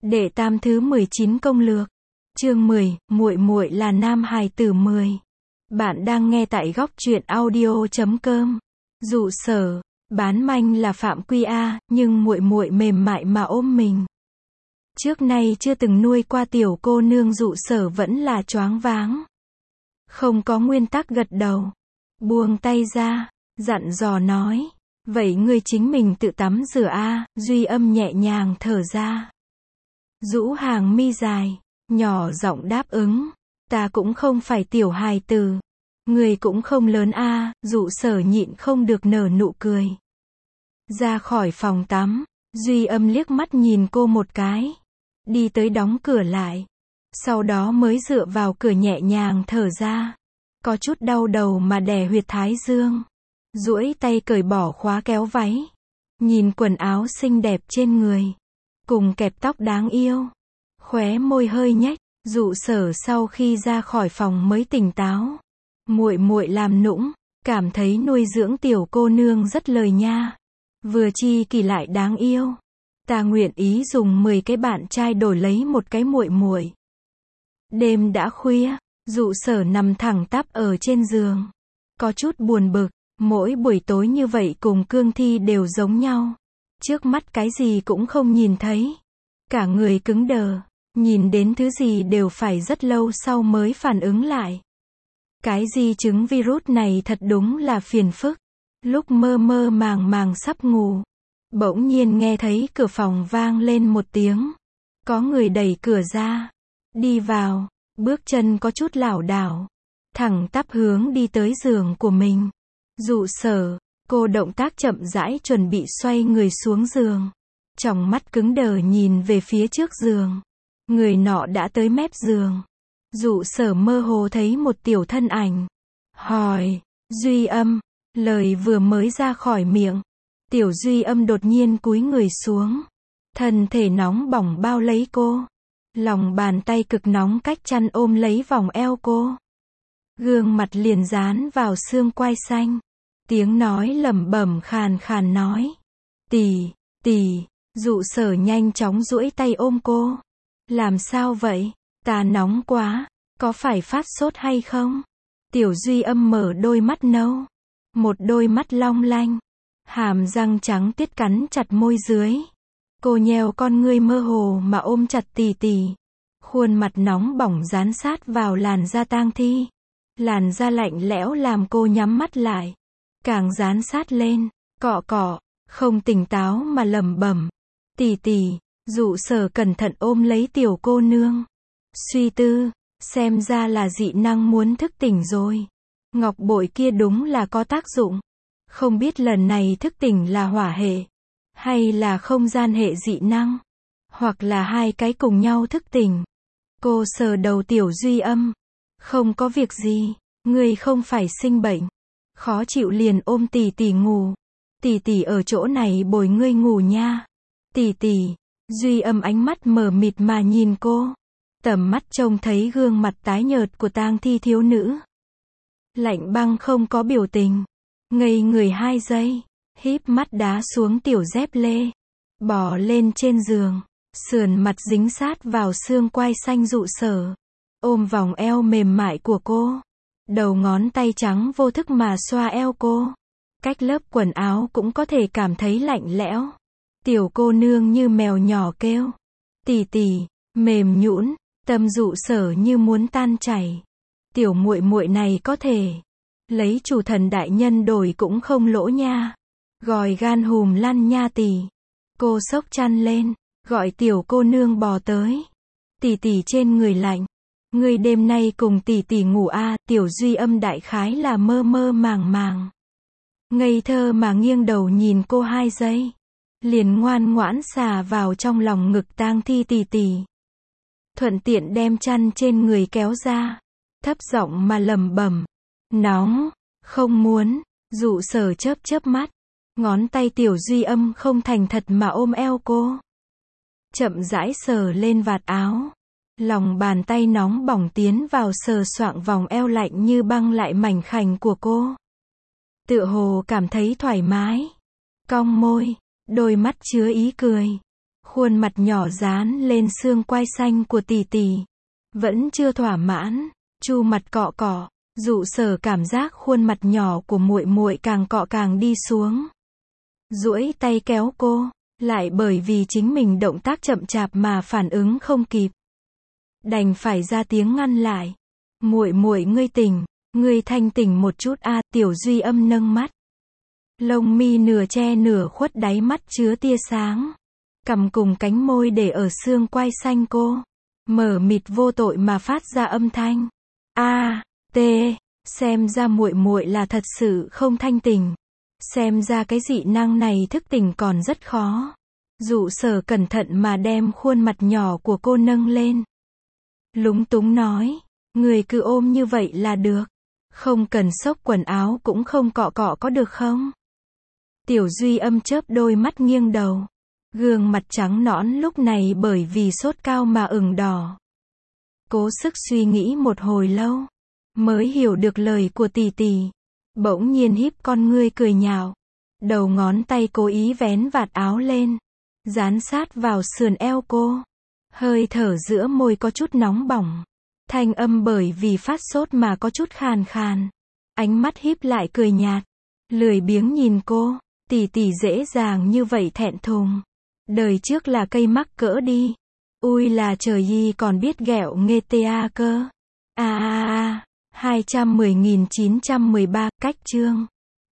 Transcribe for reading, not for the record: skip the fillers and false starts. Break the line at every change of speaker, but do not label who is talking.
Đệ tam thứ 19 công lược. Chương 10, muội muội là nam hài tử 10. Bạn đang nghe tại góc truyện audio.com. Dụ Sở, bán manh là phạm quy a, nhưng muội muội mềm mại mà ôm mình. Trước nay chưa từng nuôi qua tiểu cô nương Dụ Sở vẫn là choáng váng. Không có nguyên tắc gật đầu. Buông tay ra, dặn dò nói. Vậy ngươi chính mình tự tắm rửa a. Duy Âm nhẹ nhàng thở ra. Rũ hàng mi dài, nhỏ giọng đáp ứng. Ta cũng không phải tiểu hài tử. Người cũng không lớn a. Dụ Sở nhịn không được nở nụ cười. Ra khỏi phòng tắm, Duy Âm liếc mắt nhìn cô một cái. Đi tới đóng cửa lại. Sau đó mới dựa vào cửa nhẹ nhàng thở ra. Có chút đau đầu mà đè huyệt thái dương. Duỗi tay cởi bỏ khóa kéo váy. Nhìn quần áo xinh đẹp trên người. Cùng kẹp tóc đáng yêu. Khóe môi hơi nhếch. Dụ Sở sau khi ra khỏi phòng mới tỉnh táo. Muội muội làm nũng, cảm thấy nuôi dưỡng tiểu cô nương rất lời nha. Vừa chi kỳ lại đáng yêu. Ta nguyện ý dùng 10 cái bạn trai đổi lấy một cái muội muội. Đêm đã khuya, Dụ Sở nằm thẳng tắp ở trên giường. Có chút buồn bực, mỗi buổi tối như vậy cùng Cương Thi đều giống nhau. Trước mắt cái gì cũng không nhìn thấy. Cả người cứng đờ, nhìn đến thứ gì đều phải rất lâu sau mới phản ứng lại. Cái di chứng virus này thật đúng là phiền phức. Lúc mơ mơ màng màng sắp ngủ, bỗng nhiên nghe thấy cửa phòng vang lên một tiếng. Có người đẩy cửa ra, đi vào, bước chân có chút lảo đảo, thẳng tắp hướng đi tới giường của mình. Dụ Sở, cô động tác chậm rãi chuẩn bị xoay người xuống giường. Tròng mắt cứng đờ nhìn về phía trước giường. Người nọ đã tới mép giường. Dụ Sở mơ hồ thấy một tiểu thân ảnh. Hỏi, Duy Âm, lời vừa mới ra khỏi miệng. Tiểu Duy Âm đột nhiên cúi người xuống. Thân thể nóng bỏng bao lấy cô. Lòng bàn tay cực nóng cách chăn ôm lấy vòng eo cô. Gương mặt liền dán vào xương quai xanh. Tiếng nói lẩm bẩm khàn khàn nói. Tỷ, tỷ. Dụ Sở nhanh chóng duỗi tay ôm cô. Làm sao vậy? Ta nóng quá. Có phải phát sốt hay không? Tiểu Duy Âm mở đôi mắt nâu. Một đôi mắt long lanh. Hàm răng trắng tiết cắn chặt môi dưới. Cô nheo con ngươi mơ hồ mà ôm chặt tỷ tỷ. Khuôn mặt nóng bỏng dán sát vào làn da tang thi. Làn da lạnh lẽo làm cô nhắm mắt lại. Càng dán sát lên, cọ cọ, không tỉnh táo mà lẩm bẩm. Tỷ tỷ. Dụ Sở cẩn thận ôm lấy tiểu cô nương. Suy tư, xem ra là dị năng muốn thức tỉnh rồi. Ngọc bội kia đúng là có tác dụng. Không biết lần này thức tỉnh là hỏa hệ, hay là không gian hệ dị năng, hoặc là hai cái cùng nhau thức tỉnh. Cô sờ đầu tiểu Duy Âm. Không có việc gì, ngươi không phải sinh bệnh. Khó chịu liền ôm tỷ tỷ ngủ. Tỷ tỷ ở chỗ này bồi ngươi ngủ nha. Tỷ tỷ. Duy Âm ánh mắt mờ mịt mà nhìn cô. Tầm mắt trông thấy gương mặt tái nhợt của tang thi thiếu nữ. Lạnh băng không có biểu tình. Ngây người 2 giây. Híp mắt đá xuống tiểu dép lê. Bỏ lên trên giường. Sườn mặt dính sát vào xương quai xanh Dụ Sở. Ôm vòng eo mềm mại của cô. Đầu ngón tay trắng vô thức mà xoa eo cô. Cách lớp quần áo cũng có thể cảm thấy lạnh lẽo. Tiểu cô nương như mèo nhỏ kêu. Tỷ tỷ, mềm nhũn, tâm Dụ Sở như muốn tan chảy. Tiểu muội muội này có thể lấy chủ thần đại nhân đổi cũng không lỗ nha. Gòi gan hùm lăn nha tỷ. Cô xốc chăn lên, gọi tiểu cô nương bò tới. Tỷ tỷ trên người lạnh. Ngươi đêm nay cùng tỷ tỷ ngủ a. Tiểu Duy Âm đại khái là mơ mơ màng màng. Ngây thơ mà nghiêng đầu nhìn cô 2 giây. Liền ngoan ngoãn xà vào trong lòng ngực tang thi tỷ tỷ. Thuận tiện đem chăn trên người kéo ra. Thấp giọng mà lẩm bẩm. Nóng, không muốn. Dụ Sở chớp chớp mắt. Ngón tay tiểu Duy Âm không thành thật mà ôm eo cô. Chậm rãi sờ lên vạt áo. Lòng bàn tay nóng bỏng tiến vào sờ soạng vòng eo lạnh như băng lại mảnh khảnh của cô. Tựa hồ cảm thấy thoải mái. Cong môi. Đôi mắt chứa ý cười. Khuôn mặt nhỏ dán lên xương quai xanh của tỷ tỷ. Vẫn chưa thỏa mãn, Chu mặt cọ cọ, Dụ Sở cảm giác khuôn mặt nhỏ của muội muội càng cọ càng đi xuống. Duỗi tay kéo cô, lại bởi vì chính mình động tác chậm chạp mà phản ứng không kịp. Đành phải ra tiếng ngăn lại. Muội muội ngươi tỉnh, ngươi thanh tỉnh một chút a. Tiểu Duy Âm nâng mắt. Lông mi nửa che nửa khuất, đáy mắt chứa tia sáng. Cằm cùng cánh môi để ở xương quai xanh cô. Mở mịt vô tội mà phát ra âm thanh. A, T, xem ra muội muội là thật sự không thanh tỉnh. Xem ra cái dị năng này thức tỉnh còn rất khó. Dụ Sở cẩn thận mà đem khuôn mặt nhỏ của cô nâng lên. Lúng túng nói, người cứ ôm như vậy là được. Không cần xốc quần áo cũng không cọ cọ có được không? Tiểu Duy Âm chớp đôi mắt nghiêng đầu. Gương mặt trắng nõn lúc này bởi vì sốt cao mà ửng đỏ. Cố sức suy nghĩ một hồi lâu, mới hiểu được lời của tỷ tỷ. Bỗng nhiên híp con ngươi cười nhạo. Đầu ngón tay cố ý vén vạt áo lên, dán sát vào sườn eo cô. Hơi thở giữa môi có chút nóng bỏng. Thanh âm bởi vì phát sốt mà có chút khàn khàn. Ánh mắt híp lại cười nhạt. Lười biếng nhìn cô. Tỷ tỷ dễ dàng như vậy thẹn thùng. Đời trước là cây mắc cỡ đi. Ui là trời y còn biết ghẹo nghê ta cơ. 210.913, cách chương.